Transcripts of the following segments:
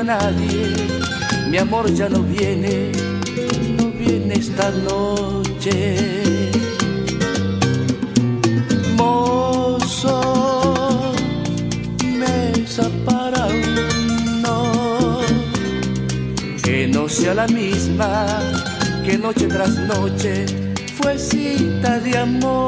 nadie, mi amor ya no viene, no viene esta noche. Mozo, mesa para uno, que no sea la misma que noche tras noche fue cita de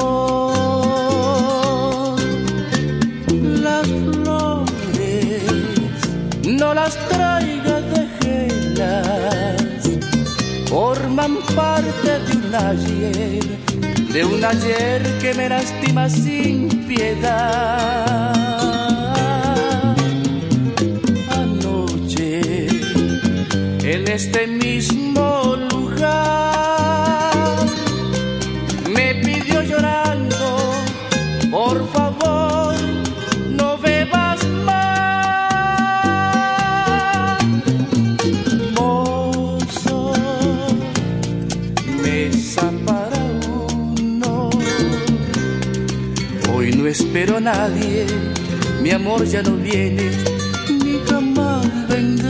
amor. Las flores no las traiga, déjelas, forman parte de un ayer que me lastima sin piedad. Anoche, en este mismo lugar, me pidió llorando, por favor, no bebas más. Mozo, mesa para uno, hoy no espero a nadie, mi amor ya no viene, ni jamás vendrá.